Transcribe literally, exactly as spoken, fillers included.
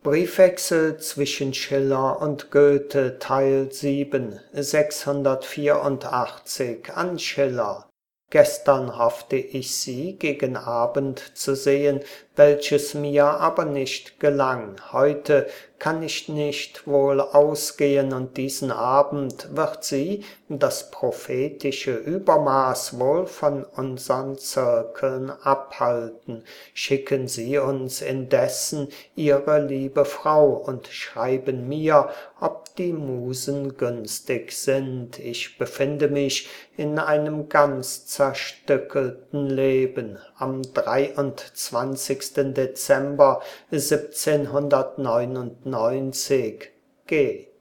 Briefwechsel zwischen Schiller und Goethe, Teil sieben, sechshundertvierundachtzig an Schiller. Gestern hoffte ich Sie gegen Abend zu sehen, welches mir aber nicht gelang. Heute kann ich nicht wohl ausgehen, und diesen Abend wird Sie das prophetische Übermaß wohl von unsern Zirkeln abhalten. Schicken Sie uns indessen Ihre liebe Frau und schreiben mir, ob die Musen günstig sind. Ich befinde mich in einem ganz zerstückelten Leben. Am dreiundzwanzigsten Dezember siebzehnhundertneunundneunzig. G